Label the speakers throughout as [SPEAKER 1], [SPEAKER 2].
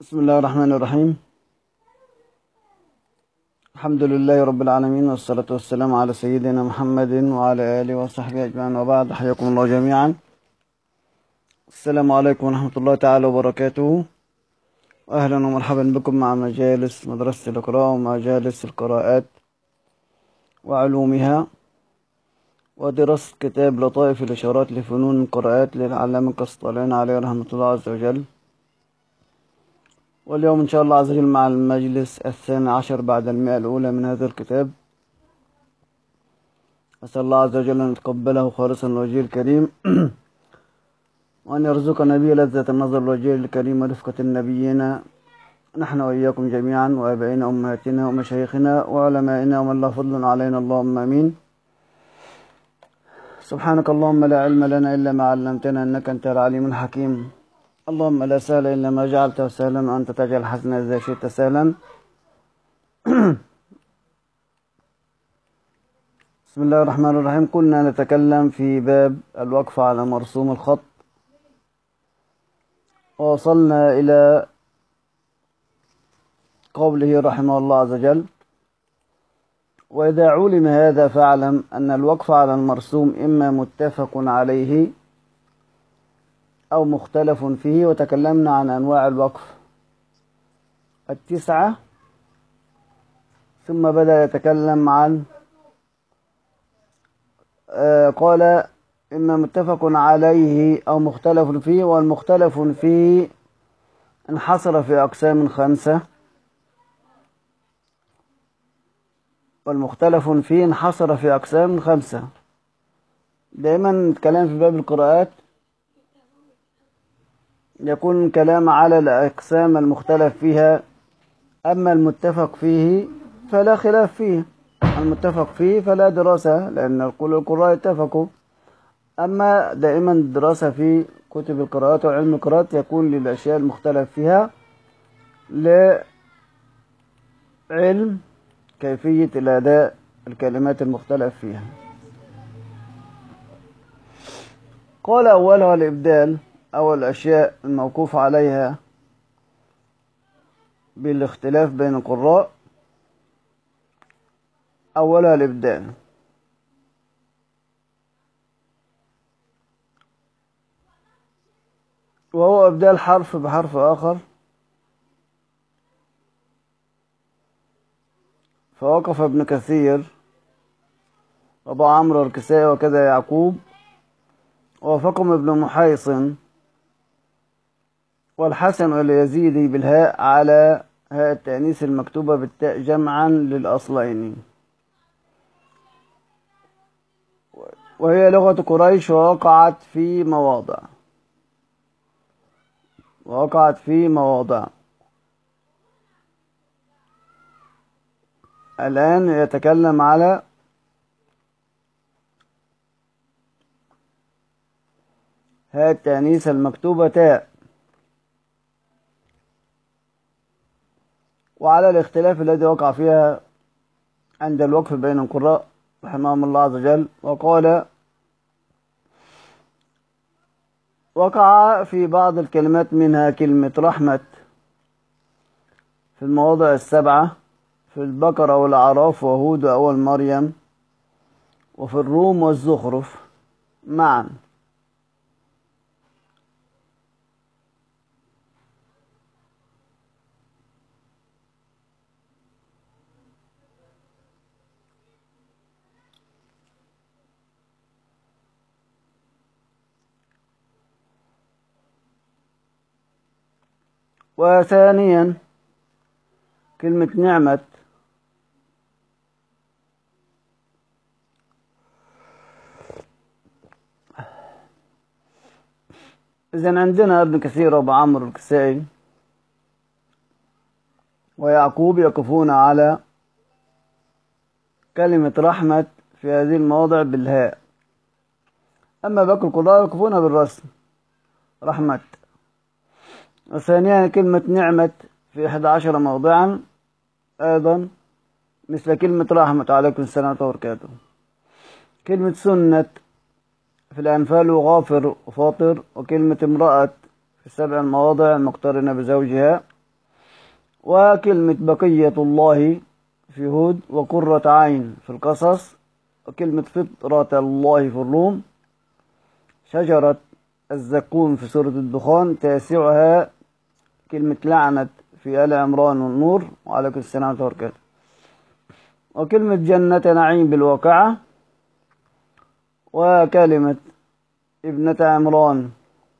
[SPEAKER 1] بسم الله الرحمن الرحيم. الحمد لله رب العالمين، والصلاة والسلام على سيدنا محمد وعلى آله وصحبه أجمعين، وبعد. حياكم الله جميعا. السلام عليكم ورحمة الله تعالى وبركاته، وأهلا ومرحبا بكم مع مجالس مدرسة القراءة ومجالس القراءات وعلومها، ودراسة كتاب لطائف الإشارات لفنون القراءات للعلامة القسطلاني عليه رحمة الله عز وجل. واليوم إن شاء الله عز وجل مع المجلس 12 بعد 100 الأولى من هذا الكتاب. أسأل الله عز وجل أن يتقبله خالصا لوجهه الكريم وأن يرزقنا به لذة النظر لوجهه الكريم ورفقة النبيين، نحن وإياكم جميعا، وآبائنا وأمهاتنا ومشايخنا وعلمائنا ومن له فضل علينا، اللهم آمين. سبحانك اللهم لا علم لنا إلا ما علمتنا إنك أنت العليم الحكيم. اللهم لا سهل إلا ما جعلته سهلا، وأنت تجعل الحزن إذا شئت سهلا. بسم الله الرحمن الرحيم. كنا نتكلم في باب الوقف على مرسوم الخط، ووصلنا إلى قوله رحمه الله عز وجل: وإذا علم هذا فاعلم أن الوقف على المرسوم إما متفق عليه أو مختلف فيه. وتكلمنا عن أنواع الوقف 9، ثم بدأ يتكلم عن قال إما متفق عليه أو مختلف فيه، والمختلف فيه انحصر في أقسام 5. دائما الكلام في باب القراءات يكون كلام على الأقسام المختلف فيها، أما المتفق فيه فلا خلاف فيه. المتفق فيه فلا دراسة، لأن القراء اتفقوا. أما دائما الدراسة في كتب القراءات وعلم القراءات يكون للأشياء المختلف فيها لعلم كيفية الأداء الكلمات المختلف فيها. قال: أولها الإبدال، أول الأشياء الموقوف عليها بالاختلاف بين القراء أولها الإبدال، وهو إبدال حرف بحرف آخر. فوقف ابن كثير وأبو عمرو الكسائي وكذا يعقوب، ووافقهم ابن محيصن والحسن واليزيدي بالهاء على هاء التأنيث المكتوبة بالتاء جمعا للأصلين، وهي لغة قريش، ووقعت في مواضع. الآن يتكلم على هاء التأنيث المكتوبة تاء، وعلى الاختلاف الذي وقع فيها عند الوقف بين القراء رحمهم الله عز وجل. وقال: وقع في بعض الكلمات منها كلمة رحمة في المواضع 7، في البقرة والأعراف وهود وأول مريم، وفي الروم والزخرف معا. وثانيا كلمة نعمة إذن عندنا ابن كثير وأبو عمرو الكسائي ويعقوب يقفون على كلمة رحمة في هذه المواضع بالهاء، أما باقي القراء يقفون بالرسم رحمة. وثانيا كلمة نعمة في 11 موضعا أيضا مثل كلمة رحمة عليكم السلام وبركاته. كلمة سنة في الأنفال وغافر وفاطر، وكلمة امرأة في 7 مواضع المقترنة بزوجها، وكلمة بقية الله في هود، وقرة عين في القصص، وكلمة فطرة الله في الروم، شجرة الزقوم في سورة الدخان، تاسعها كلمة لعنة في آل عمران والنور، وعليكم السلام ورحمة الله وبركاته، وكلمة جنة نعيم بالواقعة، وكلمة ابنة عمران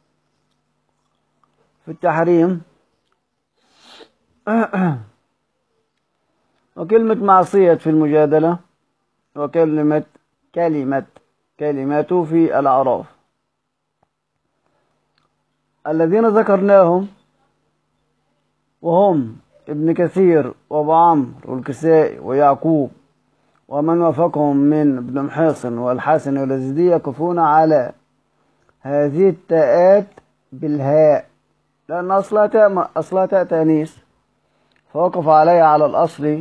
[SPEAKER 1] في التحريم، وكلمة معصية في المجادلة، وكلمة كلمة في الأعراف. الذين ذكرناهم وهم ابن كثير وابو عمرو والكسائي ويعقوب ومن وافقهم من ابن محيصن والحسن واليزيدي يقفون على هذه التاءات بالهاء، لأن أصلها تاء تانيث، فوقف عليها على الأصل.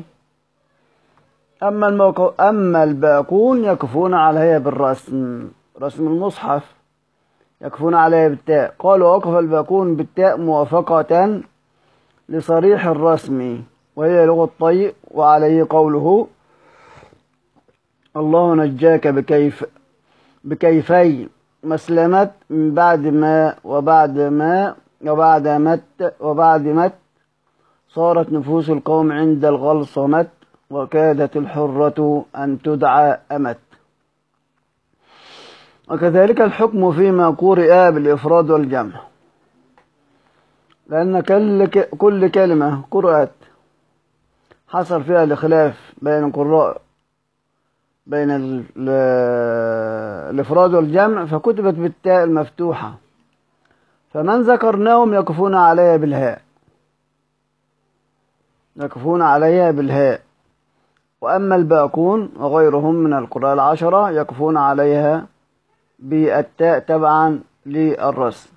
[SPEAKER 1] أما الباقون يقفون عليها بالرسم، رسم المصحف، يقفون عليها بالتاء. قالوا وقف الباقون بالتاء موافقة لصريح الرسم، وهي لغة طي، وعليه قوله الله نجاك بكيفي مسلمت من بعد مت صارت نفوس القوم عند الغلصمت، وكادت الحرة أن تدعى أمت. وكذلك الحكم فيما قرئ بالإفراد والجمع، لأن كل كلمة قرأت حصل فيها الخلاف بين القراء بين الإفراد والجمع، فكتبت بالتاء المفتوحة، فمن ذكرناهم يقفون عليها بالهاء، وأما الباقون وغيرهم من القراء العشرة يقفون عليها بالتاء تبعا للرسم.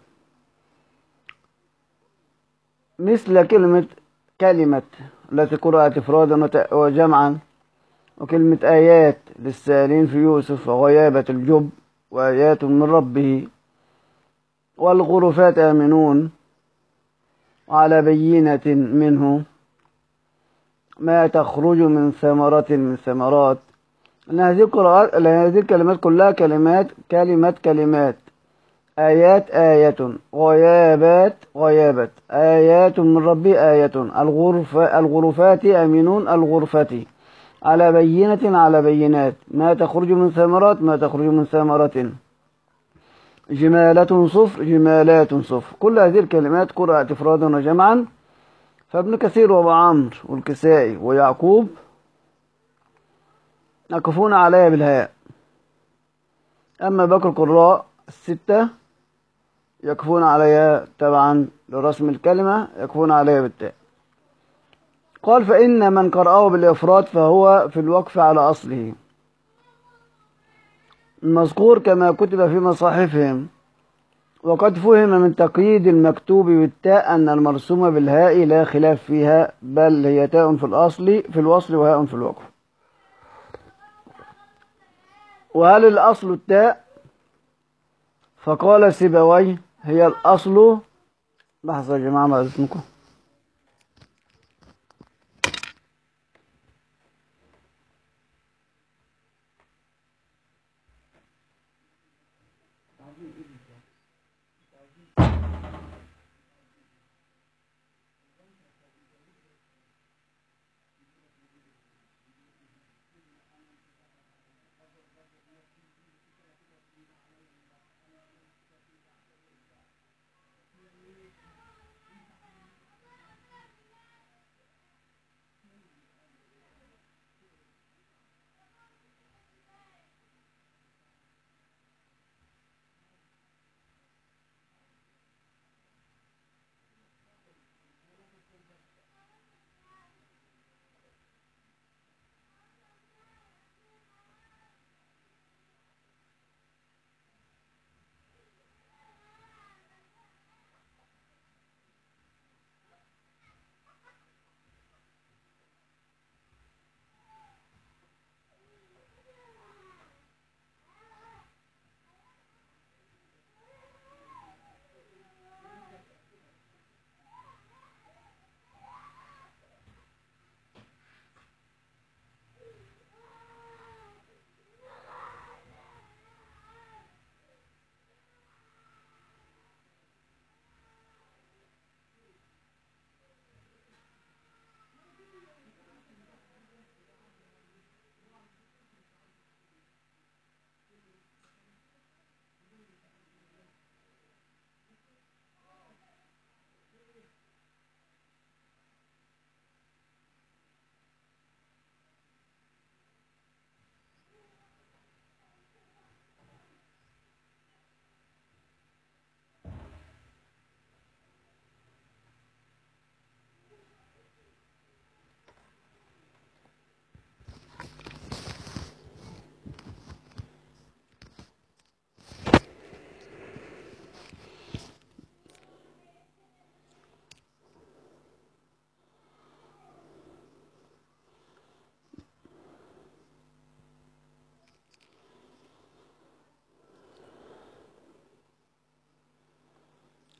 [SPEAKER 1] مثل كلمة التي قرأت إفرادا وجمعا، وكلمة آيات للسائلين في يوسف، وغيابة الجب، وآيات من ربه، والغرفات آمنون، وعلى بينة منه، ما تخرج من ثمرات. أن هذه الكلمات كلها كلمات، آيات آية، غيابات، آيات من ربي آية، الغرفات آمنون الغرفة، على بينات، ما تخرج من ثمرة، جمالات صفر. كل هذه الكلمات قرأت إفرادا وجمعا، فابن كثير وابو عمرو والكسائي ويعقوب يقفون عليها بالهاء، أما باقي القراء الستة يقفون عليها تبعا لرسم الكلمة، يقفون عليها بالتاء. قال فإن من قرأه بالإفراد فهو في الوقف على أصله المذكور كما كتب في مصاحفهم، وقد فهم من تقييد المكتوب بالتاء أن المرسوم بالهاء لا خلاف فيها، بل هي تاء في الوصل وهاء في الوقف. وهل الأصل التاء؟ فقال سيبويه هي الأصل. لحظة يا جماعة بعد إذنكم.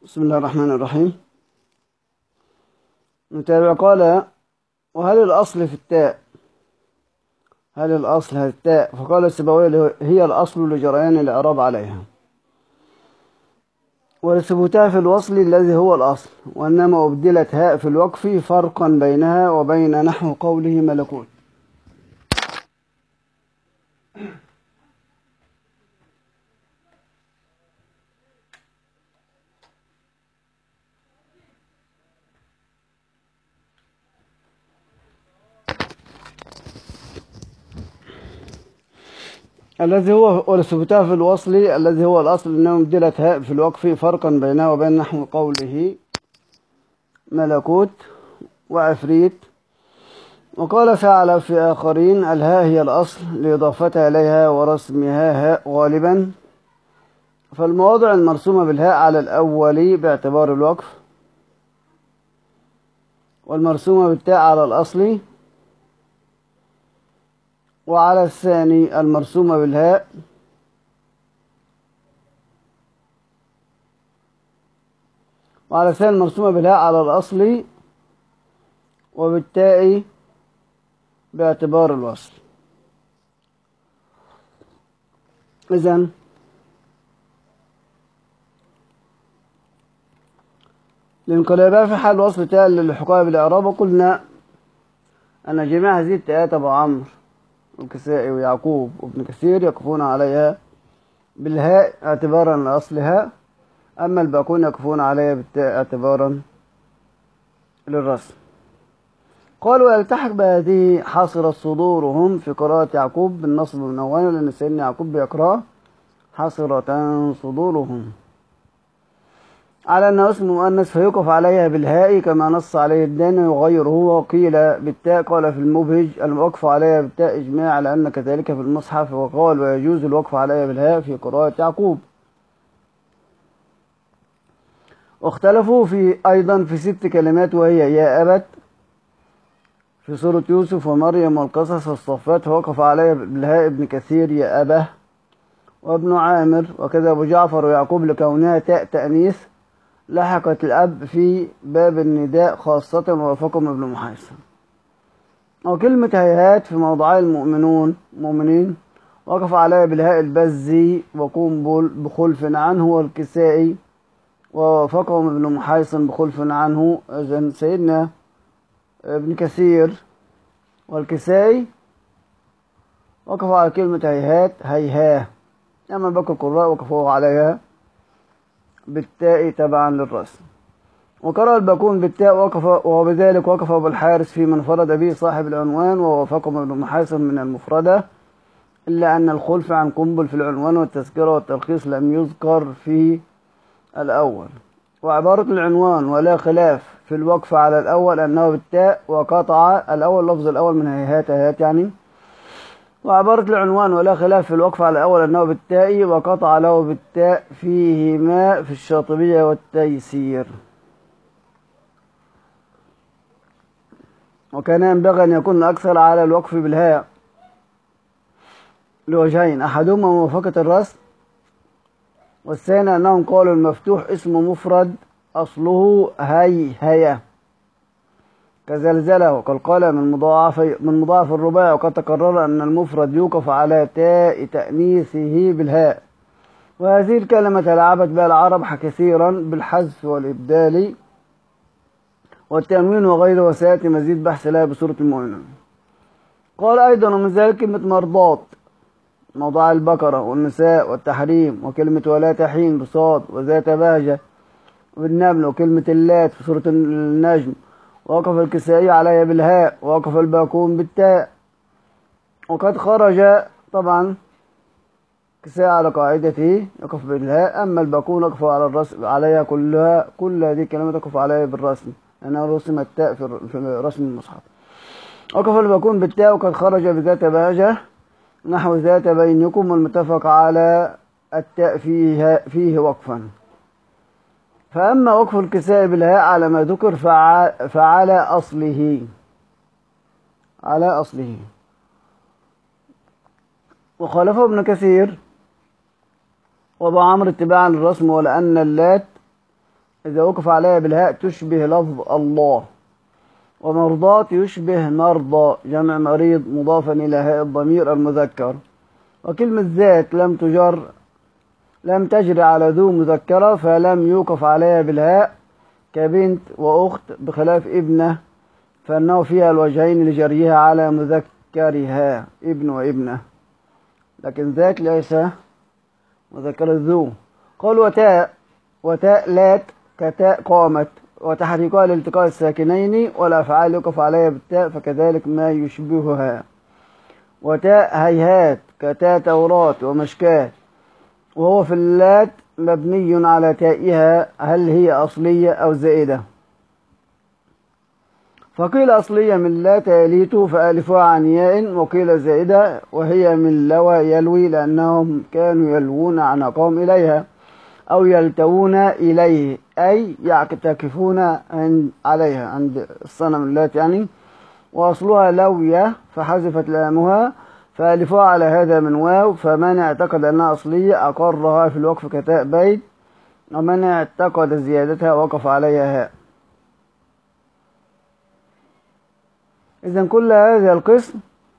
[SPEAKER 1] بسم الله الرحمن الرحيم. نتابع. قال: وهل الأصل في التاء؟ هل الأصل هي التاء؟ فقال السيبويه: هي الأصل لجريان الإعراب عليها ولثبوتها في الوصل الذي هو الأصل، وإنما أبدلت هاء في الوقف فرقا بينها وبين نحو قوله ملكوت. الذي هو ولثبوتها في الوصل الذي هو الأصل إنما أبدلت هاء في الوقف فرقا بينها وبين نحو قوله ملكوت وعفريت. وقال فعل في آخرين: الهاء هي الأصل لإضافتها إليها ورسمها هاء غالبا، فالمواضع المرسومة بالهاء على الأول باعتبار الوقف، والمرسومة بالتاء على الأصل، وعلى الثاني المرسومة بالهاء على الأصل وبالتاء باعتبار الوصل. إذن الانقلابات في حال وصل تاء للحقوق بالإعراب. وقلنا أن جميع هذه التاءات أبو عمرو والكسائي ويعقوب وابن كثير يقفون عليها بالهاء اعتبارا لأصلها، أما الباقون يقفون عليها بالتاء اعتبارا للرسم. قال: ويلتحق بهذه حصرت صدورهم في قراءة يعقوب بالنصب منونا، لأن سيدنا يعقوب بيقرأ حصرة صدورهم على أنه اسم مؤنث فيوقف عليها بالهاء كما نص عليه الداني وغيره. وقيل بالتاء. قال في المبهج: الوقف عليها بالتاء إجماع على أن كذلك في المصحف. وقال: ويجوز الوقف عليها بالهاء في قراءة يعقوب. واختلفوا أيضا في 6 كلمات، وهي يا أبت في سورة يوسف ومريم والقصص والصفات، فوقف عليها بالهاء ابن كثير يا أبه وابن عامر، وكذا أبو جعفر ويعقوب لكونها تاء تأنيث لحقت الأب في باب النداء خاصة، ووافقهم ابن محيصن. وكلمة هيهات في موضعي المؤمنين وقف عليها بالهاء البزي وقنبل بخلف عنه والكسائي، ووافقهم ابن محيصن بخلف عنه. إذن سيدنا ابن كثير والكسائي وقفوا على كلمة هيهات هيهاه، أما باقي القراء وقفوا عليها بالتاء تبعا للرسم. وقرأ الباقون بالتاء وبذلك وقف أبو الحارث في من انفرد به صاحب العنوان، ووافقهم ابن محيصن من المفردة، إلا أن الخلف عن قنبل في العنوان والتذكرة والتلخيص لم يذكر في الأول. وعبارة العنوان ولا خلاف في الوقف على الأول أنه بالتاء، وقطع الأول لفظ الأول من هيهات هيهات يعني. وعبارة العنوان ولا خلاف في الوقف على الأول أنه بالتاء، وقطع له بالتاء فيهما في الشاطبية والتيسير. وكان ينبغي أن يكون أكثر على الوقف بالهاء لوجهين: أحدهما موافقة الرسم، والثاني أنهم قالوا المفتوح اسم مفرد أصله هيهية كزلزلة وقلقلة من مضاعف الرباع. وقد تقرر أن المفرد يوقف على تاء تأنيثه بالهاء، وهذه الكلمة تلاعبت بها العرب كثيرا بالحذف والإبدال والتنوين وغيره، وسيأتي مزيد بحث لها بسورة المؤمنون. قال أيضا: ومن ذلك كلمة مرضات موضع البقرة والنساء والتحريم، وكلمة ولا تحين بصاد وذات بهجة بالنمل، وكلمة اللات في سورة النجم، ووقف الكسائي عليها بالهاء، ووقف الباقون بالتاء. وقد خرج طبعا كسائي على قاعدته يقف بالهاء، أما الباقون وقفوا على الرسم عليها كلها، كل هذه الكلمات وقف عليها بالرسم لأنها رسم التاء في رسم المصحف. وقف الباقون بالتاء. وقد خرج بذات بهجة نحو ذات بينكم، والمتفق على التاء فيه وقفا. فأما وقف الكسائي بالهاء على ما ذكر فعلى أصله وخالفه ابن كثير وابو عمرو اتباعا للرسم، ولأن اللات إذا وقف عليها بالهاء تشبه لفظ الله. ومرضات يشبه مرضى جمع مريض مضافا إلى هاء الضمير المذكر. وكلمة ذات لم تجري على ذو مذكرة فلم يوقف عليها بالهاء كبنت وأخت، بخلاف ابنة فإنه فيها الوجهين لجريها على مذكرها ابن وابنة، لكن ذات ليس مذكر ذو. قال وتاء لات كتاء قامت، وتحريكها لالتقاء الساكنين، والأفعال يقف عليها بالتاء فكذلك ما يشبهها. وتاء هيهات كتاء توراة ومشكاة، وهو في اللات مبني على تائها، هل هي أصلية أو زائدة؟ فقيل أصلية من لا تاليت فألفها عن ياء، وقيل زائدة وهي من لوى يلوي لأنهم كانوا يلوون عناقهم إليها أو يلتوون إليه، أي يعتكفون عليها عند الصنم اللات يعني. وأصلها لوية فحذفت لامها فألفها على هذا من واو، فمن اعتقد أنها أصلية أقرها في الوقف كتاء بيت، ومن اعتقد زيادتها وقف عليها هاء. إذن كل هذا القسم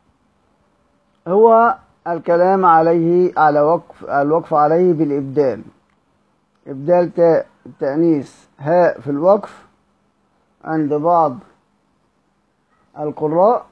[SPEAKER 1] هو الكلام عليه على الوقف عليه بالإبدال. إبدال تاء التأنيث هاء في الوقف عند بعض القراء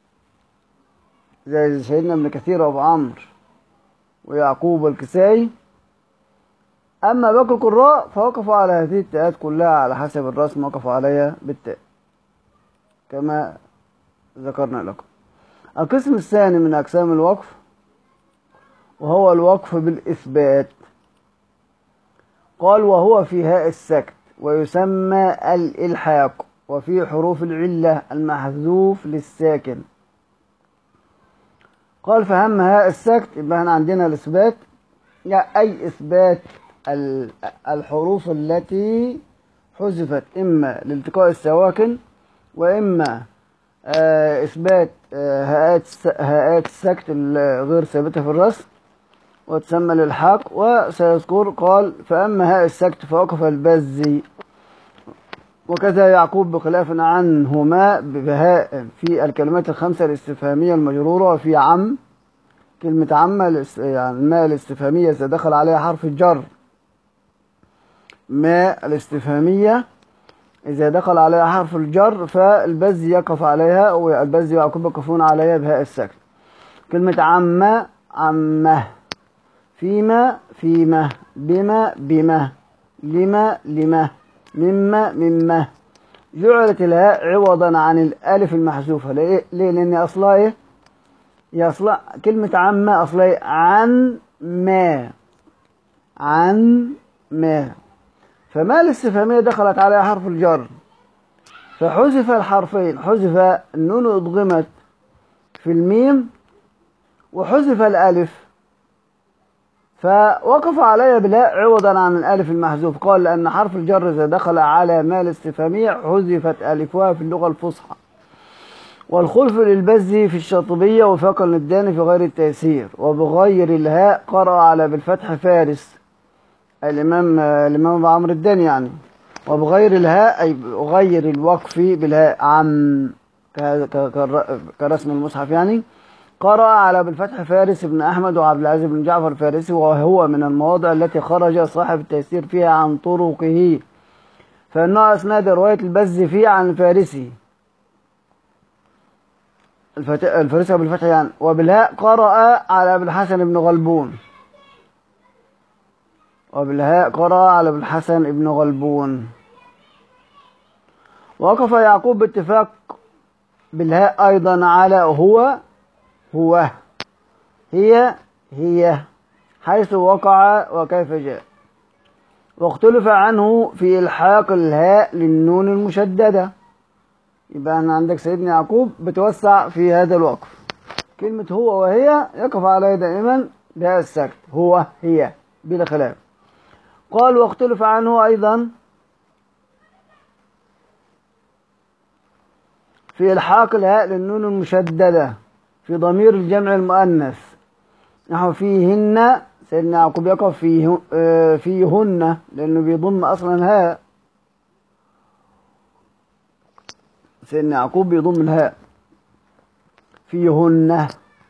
[SPEAKER 1] زي سيدنا ابن كثير وابو عمرو ويعقوب والكسائي. أما باقي القراء فوقفوا على هذه التاءات كلها على حسب الرسم، وقفوا عليها بالتاء كما ذكرنا لكم. القسم الثاني من أقسام الوقف وهو الوقف بالإثبات. قال وهو في هاء السكت ويسمى الإلحاق، وفي حروف العلة المحذوف للساكن. قال فهم هاء السكت يبقى احنا عندنا الإثبات، يعني أي إثبات الحروف التي حذفت إما لالتقاء السواكن، وإما إثبات هاءات السكت الغير ثابتة في الرسم وتسمى الإلحاق. وسيذكر قال فأما هاء السكت فوقف البزي، وكذا يعقوب بخلاف عنهما بهاء في الكلمات الخمسة الاستفهامية المجرورة. وفي عم كلمة عم يعني ما الاستفهامية إذا دخل عليها حرف الجر، ما الاستفهامية إذا دخل عليها حرف الجر فالبزي يقف عليها، والبزي ويعقوب يقفون عليها بهاء السكت. كلمة عمه، فيما بما، لما مما جعلت الهاء عوضا عن الالف المحذوفه. ليه؟ لان اصلها ايه؟ هي اصلها كلمه عما اصلها إيه؟ عن ما فما الاستفهاميه دخلت عليها حرف الجر فحذف الحرفين، حذف النون ادغمت في الميم وحذف الالف، فوقف عليها بالهاء عوضا عن الالف المحذوف. قال لان حرف الجر اذا دخل على ما الاستفهاميه حذفت الفها في اللغه الفصحى. والخلف للبزي في الشاطبيه وفاق النداني في غير التيسير. وبغير الهاء قرأ على بالفتح فارس الامام ابو عمرو الداني يعني. وبغير الهاء اي غير الوقف بالهاء عم كرسم المصحف يعني. قرأ على بالفتح فارس بن أحمد وعبد العزيز بن جعفر الفارسي، وهو من المواضع التي خرج صاحب التيسير فيها عن طرقه، فإنه أسناد رواية البز فيه عن الفارسي الفارسي بالفتح يعني. وبالهاء قرأ على أبي الحسن بن غلبون، وبالهاء قرأ على أبي الحسن بن غلبون. وقف يعقوب باتفاق بالهاء أيضا على هو هي حيث وقع وكيف جاء. واختلف عنه في إلحاق الهاء للنون المشددة. يبقى أنا عندك سيدنا يعقوب بتوسع في هذا الوقف. كلمة هو وهي يقف عليها دائما بهاء السكت، هو هي بلا خلاف. قال واختلف عنه أيضا في إلحاق الهاء للنون المشددة في ضمير الجمع المؤنث، نحو فيهن. سيدنا يعقوب يقف فيهن لأنه بيضم أصلا هاء سيدنا يعقوب بيضم الهاء. فيهن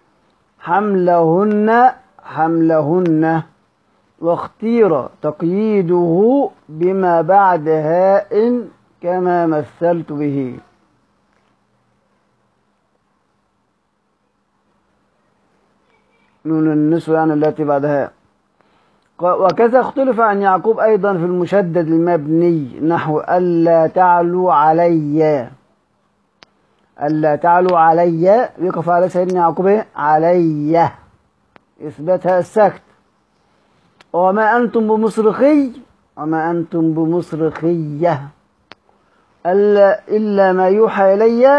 [SPEAKER 1] حملهن واختير تقييده بما بعد هاء كما مثلت به. نون النسوة يعني التي بعدها. وكذا اختلف عن يعقوب أيضا في المشدد المبني نحو ألا تعلوا علي. ألا تعلوا علي يقف على سيدنا يعقوب علي إثباتها السكت. وما أنتم بمصرخية إلا ما يوحى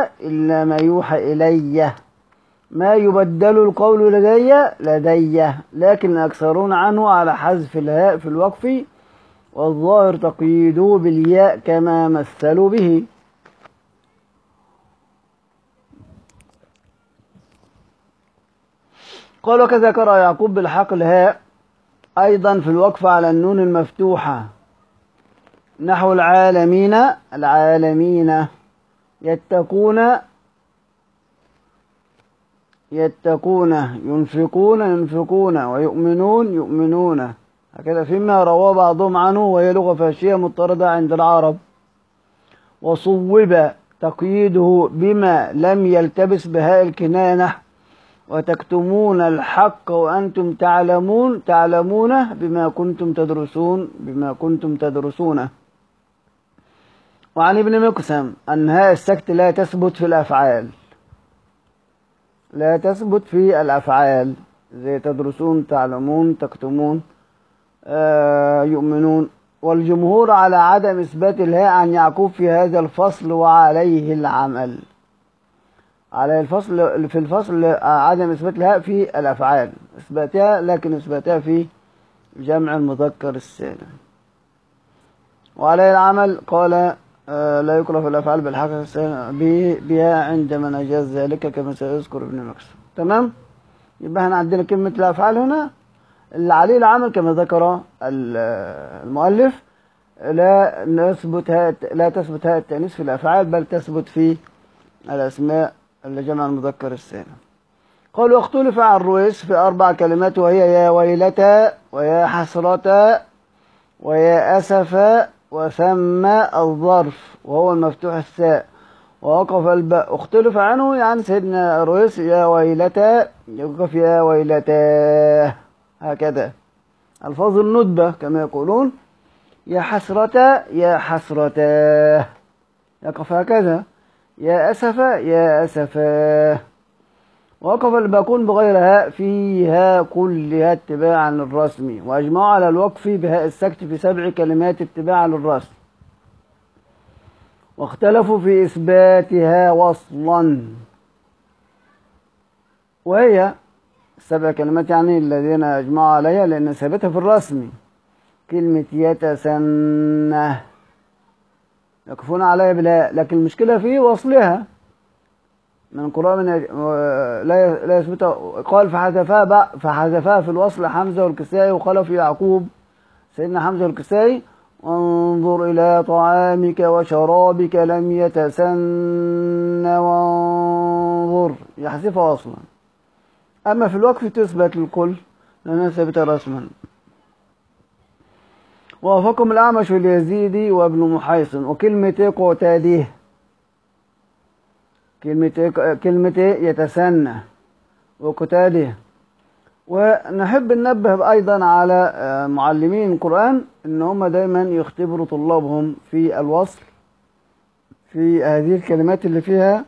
[SPEAKER 1] إلي ما يبدل القول لدي لكن أكثرون عنه على حذف الهاء في الوقف والظاهر تقييده بالياء كما مثلوا به. قال وكذا قرأ يعقوب بالحق الهاء أيضا في الوقف على النون المفتوحة نحو العالمين يتقون ينفقون ويؤمنون هكذا فيما رواه بعضهم عنه وهي لغة فاشية مضطردة عند العرب. وصوب تقييده بما لم يلتبس بهاء الكنانة وتكتمون الحق وأنتم تعلمون بما كنتم تدرسون. وعن ابن مقسم أن هاء السكت لا تثبت في الأفعال زي تدرسون تعلمون تكتمون يؤمنون. والجمهور على عدم إثبات الهاء عن يعقوب في هذا الفصل وعليه العمل. في الفصل عدم إثبات الهاء في الأفعال لكن إثباتها في جمع المذكر السالم وعليه العمل. قال لا يكره في الأفعال بالحق بها عندما نجاز ذلك كما سيذكر ابن مقسم. تمام. يبقى هنا عندنا كلمة الأفعال هنا اللي عليه العمل كما ذكر المؤلف لا تثبت هاء التأنيث في الأفعال بل تثبت في الأسماء اللي جمع المذكر السالم. قال واختلف عن رويس في 4 كلمات وهي يا ويلتا ويا حسرتا ويا أسفا وثم الظرف وهو المفتوح الثاء ووقف الباء. اختلف عنه يعني سيدنا رويس يا ويلتا يوقف يا ويلتا هكذا الفاظ الندبة كما يقولون. يا حسرتا يقف هكذا. يا أسفا وقف الباقون بغيرها فيها كلها اتباعا للرسم وأجمعوا على الوقف بهاء السكت في 7 كلمات اتباعا للرسم واختلفوا في إثباتها وصلا وهي 7 كلمات يعني الذين أجمعوا عليها لأن ثابتها في الرسم. كلمة يتسنى يقفون عليها بالهاء لكن المشكلة في وصلها من قرآن لا يثبت. قال فحذفها في الوصل حمزة والكسائي وخلف يعقوب سيدنا حمزة والكسائي وانظر إلى طعامك وشرابك لم يتسن وانظر يحذفها أصلا. أما في الوقف تثبت للكل لأنها ثابتة رسما. ووافقهم الأعمش واليزيدي وابن محيصن. وكلمة قتاده كلمة يتسنى وقتاده. ونحب ننبه أيضا على معلمين القرآن إن هم دايما يختبروا طلابهم في الوصل في هذه الكلمات اللي فيها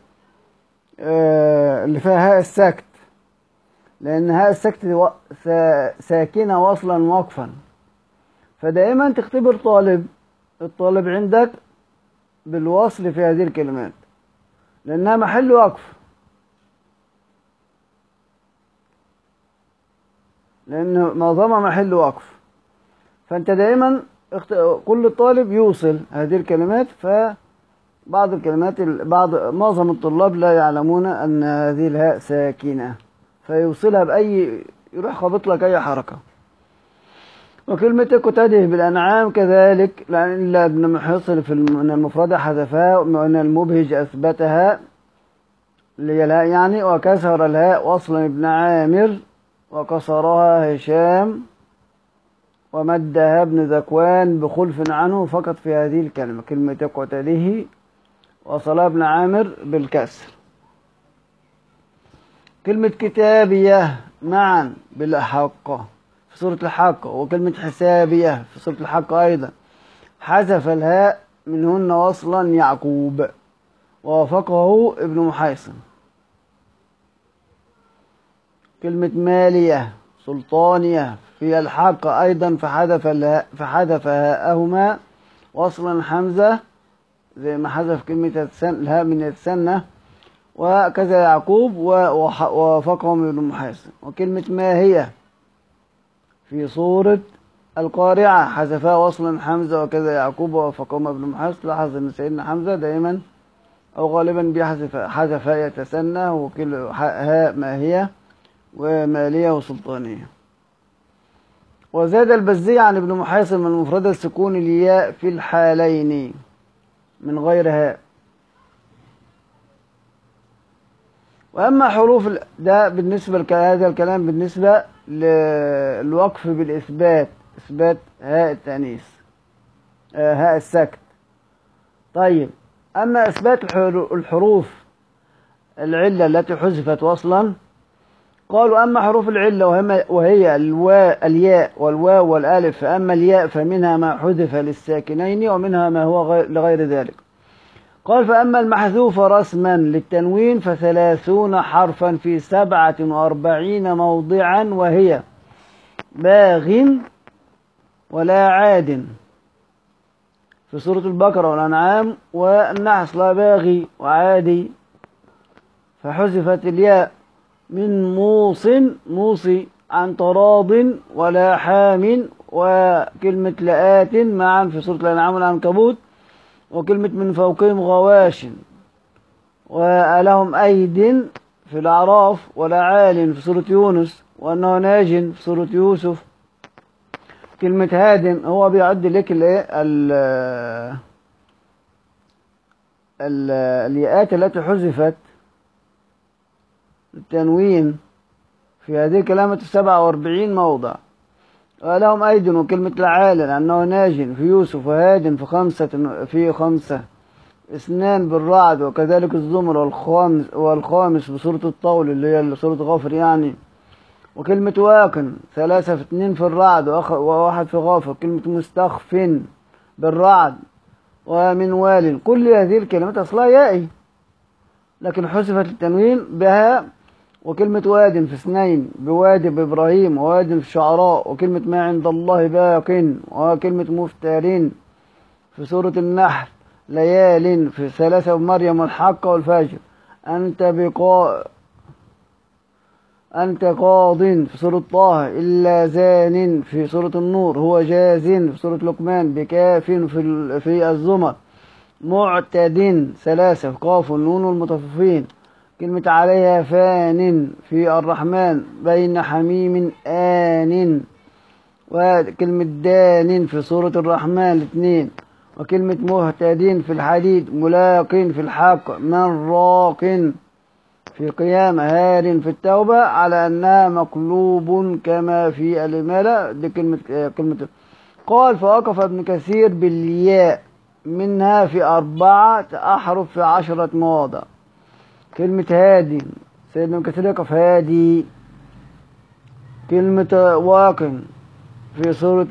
[SPEAKER 1] هاء السكت لأن هاء السكت ساكنة وصلا وقفا. فدائما تختبر الطالب عندك بالوصل في هذه الكلمات لأنها محل وقف لأن معظمها محل وقف. فأنت دائما كل الطالب يوصل هذه الكلمات. فبعض الكلمات معظم الطلاب لا يعلمون أن هذه الهاء ساكنة فيوصلها يروح خابط لك أي حركة. وكلمة اقتده بالأنعام كذلك، لأن ابن محصن من المفردة حذفها ومن المبهج أثبتها اللي هي الهاء يعني، وكسر الهاء وصلا ابن عامر، وكسرها هشام، ومدها ابن ذكوان بخلف عنه فقط في هذه الكلمة، كلمة اقتده وصلها ابن عامر بالكسر. كلمة كتابية معا بالحق في سورة الحق، وكلمة حسابية في سورة الحق أيضا، حذف الهاء منهن وصلا يعقوب، ووافقه ابن محيصن. كلمة مالية سلطانية في الحق أيضا، فحذف هاءهما وصلا حمزة زي ما حذف كلمة الهاء من السنة، وكذا يعقوب ووافقهم ابن محيصن. وكلمة ماهية في سورة القارعة حذفها وصلا حمزة وكذا يعقوب ووافقهم ابن محيصن. لاحظ ان سيدنا حمزة دائما او غالبا حذف يتسنى، وكل هاء ماهية ومالية وسلطانية. وزاد البزي عن ابن محيصن من المفردة السكون الياء في الحالين من غير هاء. وأما حروف ده بالنسبة لهذا الكلام بالنسبة للوقف بالإثبات، إثبات هاء التأنيث هاء السكت. طيب أما إثبات الحروف العلة التي حذفت وصلا، قالوا أما حروف العلة وهي الياء والواو والألف، فأما الياء فمنها ما حذف للساكنين ومنها ما هو لغير ذلك. قال فأما المحذوف رسما للتنوين ف30 حرفا في 47 موضعا، وهي باغ ولا عاد في سورة البقرة والأنعام والنحل، لا باغي وعادي، فحذفت الياء من موصي عن تراض ولا حام، وكلمة لآت معا في سورة الأنعام والعنكبوت، وكلمة من فوقهم غواش، ولهم أيد في الأعراف، ولا عال في سورة يونس، وأنه ناج في سورة يوسف. كلمة هاد هو بيعد لك الياءات التي حذفت التنوين في هذه الكلمة 47 موضع. ولهم أيد وكلمة لعال لأنه ناج في يوسف، وهاد في خمسة، اثنان بالرعد، وكذلك الزمر، والخامس بسورة الطول اللي هي سورة غافر يعني. وكلمة واقن 3 في 2 في الرعد وواحد في غافر. كلمة مستخف بالرعد ومن وال. كل هذه الكلمات أصلها يائي لكن حذفت التنوين بها. وكلمة واد في 2 بوادي بإبراهيم، وواد في الشعراء. وكلمة ما عند الله باق. وكلمة مفترين في سورة النحل. ليال في 3 بمريم والحق والفجر. أنت قاض في سورة طه. إلا زان في سورة النور. هو جاز في سورة لقمان. بكاف في الزمر. معتد 3 في قاف والنون والمطففين. كلمة عليها فان في الرحمن. بين حميم آن. وكلمة دان في سورة الرحمن 2. وكلمة مهتدين في الحديد. ملاق في الحق. من راق في قيام. هار في التوبة على أنها مقلوب كما في الإمالة. دي كلمة. قال فوقف ابن كثير بالياء منها في 4 أحرف في 10 مواضع. كلمة هادي سيدنا ابن كثير يقف هادي. كلمة واقن في سورة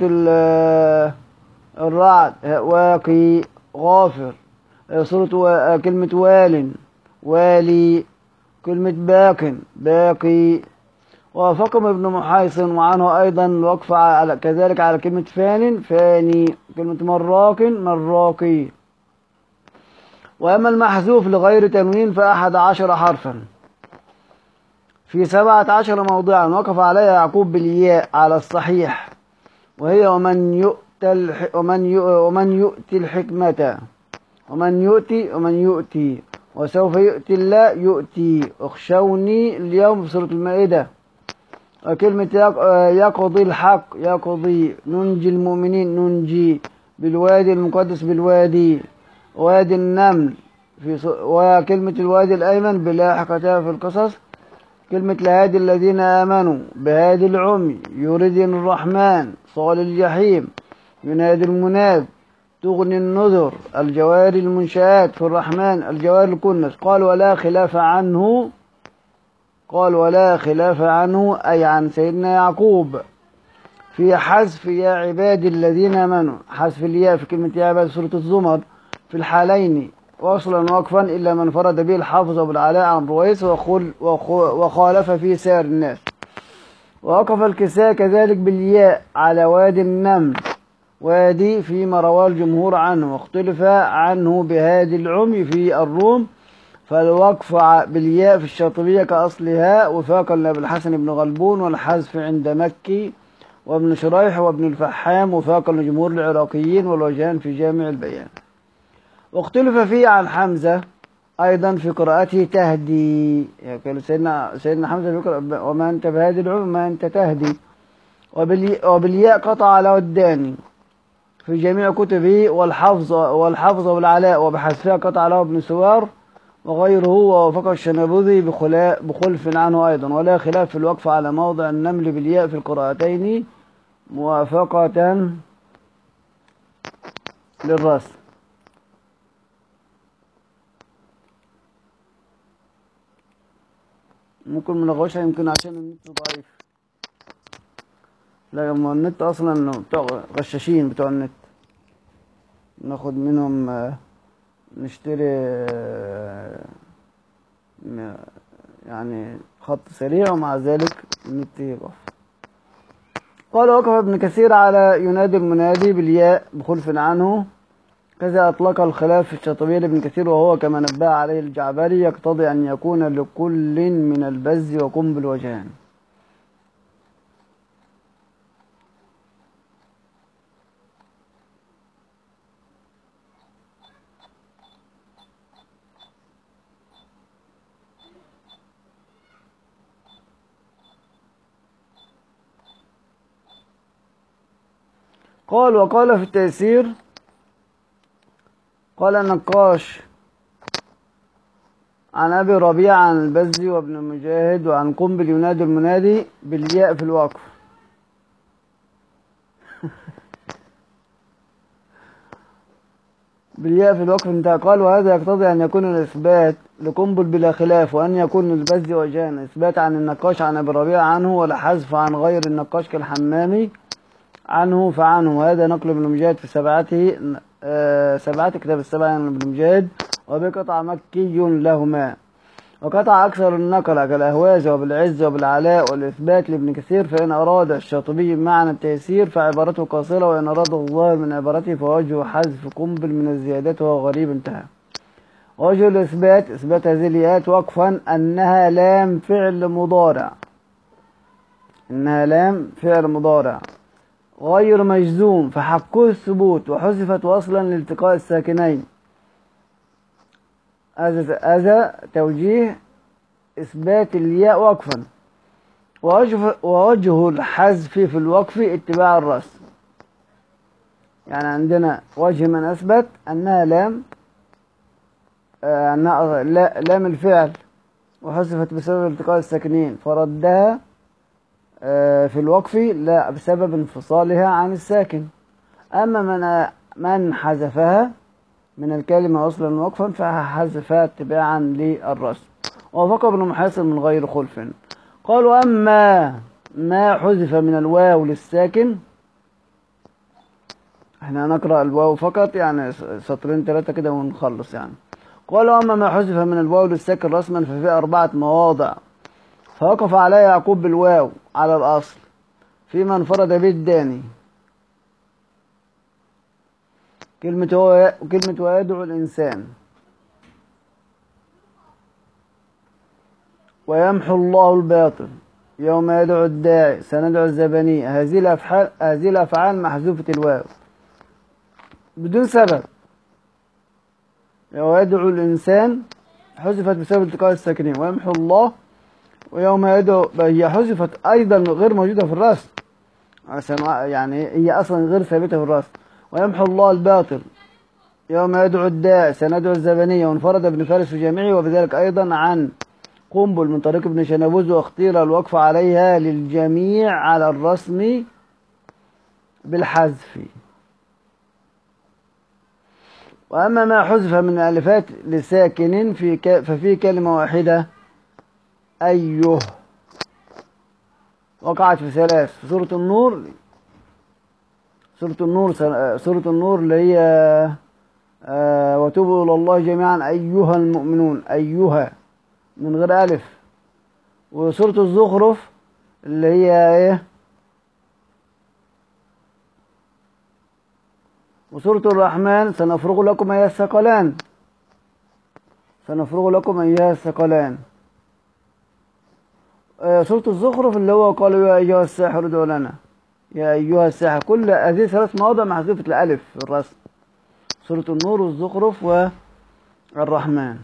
[SPEAKER 1] الرعد واقي. غافر سورة كلمة وال والي. كلمة باقي. وافقهم ابن محيصن وعنه أيضا الوقف كذلك على كلمة فاني. كلمة مراقي. وأما المحذوف لغير تنوين ف11 حرفا في 17 موضعا، وقف عليها يعقوب بالياء على الصحيح، وهي ومن يؤتي الحكمة. ومن يؤتي وسوف يؤتي الله يؤتي. اخشوني اليوم في سورة المائدة. كلمة يقضي الحق، يقضي، ننجي المؤمنين، ننجي، بالوادي المقدس، بالوادي، وادي النمل وكلمة الوادي الأيمن بلاحقتها في القصص. كلمة لهادي الذين آمنوا، بهادي العمي، يريدن الرحمن، صال الجحيم، ينادي المناد، تغني النذر، الجواري المنشآت في الرحمن، الجواري الكنس. قال ولا خلاف عنه، قال ولا خلاف عنه أي عن سيدنا يعقوب في حذف يا عبادي الذين آمنوا، حذف الياء في كلمة يا عبادي سورة الزمر في الحالين وصلا وقفا إلا من فرد به الحافظ أبو العلاء عن رويس وخالف فيه سائر الناس. ووقف الكساء كذلك بالياء على وادي النمل، وادي فيما رواه الجمهور عنه، واختلف عنه بهادي العمي في الروم، فالوقف بالياء في الشاطبية كأصلها وفاقا لأبي الحسن بن غلبون، والحذف عند مكي وابن شريح وابن الفحام وفاقا لجمهور العراقيين، والوجهان في جامع البيان. واختلف فيه عن حمزة أيضا في قراءته تهدي، يعني سيدنا حمزة بيقرأ وما أنت بهادي العمي ما أنت تهدي، وبالياء قطع له الداني في جميع كتبه، والحفظ والعلاء، وبحذفها قطع له ابن سوار وغيره، ووافق الشنابذي بخلف عنه أيضا. ولا خلاف في الوقف على موضع النمل بالياء في القراءتين موافقة للرسم. ممكن منغوشها يمكن عشان النت ضعيف، لا ما النت أصلا بتوع غشاشين بتوع النت، ناخد منهم نشتري يعني خط سريع ومع ذلك النت يقف. قال وقف ابن كثير على ينادي المنادي بالياء بخلف عنه، كذا أطلق الخلاف في الشاطبية لابن كثير، وهو كما نبه عليه الجعبري يقتضي أن يكون لكل من البز وقنبل وجهان. قال وقال في التيسير، قال النقاش عن أبي ربيع عن البزي وابن مجاهد وعن قنبل ينادي المنادي بالياء في الوقف. بالياء في الوقف انتهى. قال وهذا يقتضي أن يكون الإثبات لقنبل بلا خلاف، وأن يكون البزي وجهان، إثبات عن النقاش عن أبي ربيع عنه، ولا حذف عن غير النقاش كالحمامي عنه فعنه. وهذا نقل ابن مجاهد في سبعة كتاب السبعة عن ابن مجاهد، وبقطع مكي لهما. وقطع أكثر النقل كالأهواز وبالعز وبالعلاء والإثبات لابن كثير. فإن أراد الشاطبي معنى التيسير فعبارته قاصرة، وإن أراد الظاهر من عبارته فوجه حذف قنبل من الزيادات وهو غريب. انتهى. وجه الإثبات إثبات هذه الياءات وقفا أنها لام فعل مضارع، إنها لام فعل مضارع غير مجزوم فحقه الثبوت، وحذفت وصلا لالتقاء الساكنين. هذا توجيه إثبات الياء وقفا. ووجه الحذف في الوقف اتباع الرسم، يعني عندنا وجه من أثبت أنها لام لام الفعل وحذفت بسبب التقاء الساكنين، فردها في الوقف لا بسبب انفصالها عن الساكن. أما من حذفها من الكلمة أصلا وقفا فحذفها اتباعا للرسم. ووافق ابن محاسن من غير خلف. قالوا أما ما حذف من الواو للساكن، احنا هنقرأ الواو فقط يعني سطرين ثلاثة كده ونخلص يعني. قالوا أما ما حذف من الواو للساكن رسما ففي 4 مواضع، فوقف عليه يعقوب بالواو على الأصل فيما انفرد به الداني. كلمة ويدعو الإنسان، ويمحو الله الباطل يوم يدعو الداعي، سندعو الزباني. هذه الأفعال محذوفة الواو بدون سبب. ويدعو الإنسان حذفت بسبب التقاء الساكنين، ويمحو الله ويوم يدعو هي حذفت أيضا غير موجودة في الرسم، يعني هي أصلا غير ثابتة في الرسم. ويمحو الله الباطل. يوم يدعو الداع سندعو الزبنية، وانفرد ابن فارس في جامعه، وبذلك أيضا عن قنبل من طريق ابن شنبوز، واختير الوقف عليها للجميع على الرسم بالحذف. وأما ما حذف من الألفات لساكن ففي كلمة واحدة أيه، وقعت في ثلاث في سورة النور. سورة النور اللي هي وتوبوا إلى الله جميعا أيها المؤمنون، أيها من غير ألف. وسورة الزخرف اللي هي إيه، وسورة الرحمن سنفرغ لكم أيها الثقلان، سنفرغ لكم أيها الثقلان. سورة الزخرف اللي هو قالوا يا أيها الساحر ادع لنا، يا أيها الساحر. كل هذه ثلاث مواضع محذوفة الألف في الرسم، سورة النور والزخرف والرحمن.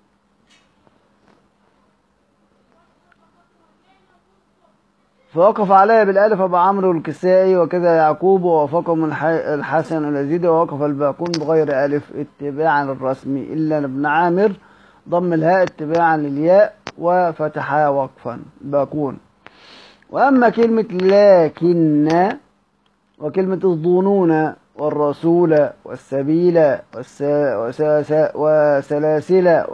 [SPEAKER 1] فوقف عليها بالألف أبو عمرو الكسائي وكذا يعقوب، ووافقهم الحسن اليزيدي، ووقف الباقون بغير ألف اتباعا للرسم إلا ابن عامر ضم الهاء اتباعا للياء وفتحها وقفا باقون. وأما كلمة لكن وكلمة الظنون والرسول والسبيل وسلاسل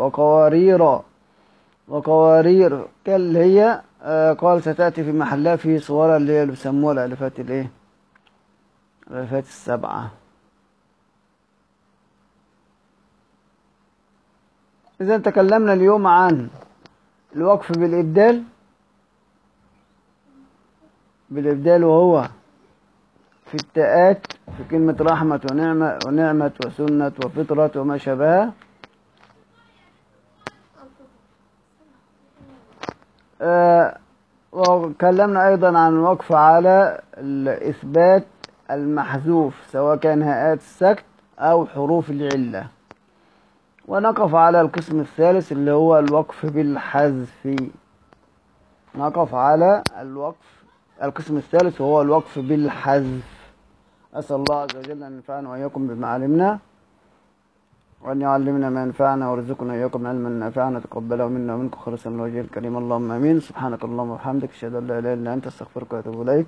[SPEAKER 1] وقوارير اللي هي قال ستأتي في محلها في صورة اللي هي اللي بيسموها الألفات الايه، الألفات السبعة. إذا تكلمنا اليوم عن الوقف بالإبدال، وهو في التاءات في كلمة رحمة ونعمة وسنة وفطرة وما شابهها. وكلمنا أيضا عن الوقف على الإثبات المحذوف سواء كان هاءات السكت أو حروف العلة. ونقف على القسم الثالث اللي هو الوقف بالحذف. نقف على القسم الثالث وهو الوقف بالحذف. أسأل الله عز وجل أن ينفعنا وإياكم بما علمنا، وأن يعلمنا ما ينفعنا، ويرزقنا إياكم علما نافعا تقبله منا ومنكم خالصا من وجهه الكريم. اللهم آمين. سبحانك اللهم وبحمدك أشهد أن لا إله إلا أنت أستغفرك وأتوب إليك.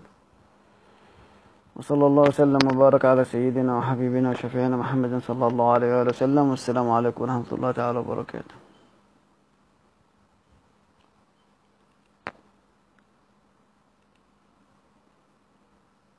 [SPEAKER 1] وصلى الله وسلم وبارك على سيدنا وحبيبنا وشفيعنا محمد صلى الله عليه وآله وسلم. والسلام عليكم ورحمة الله تعالى وبركاته.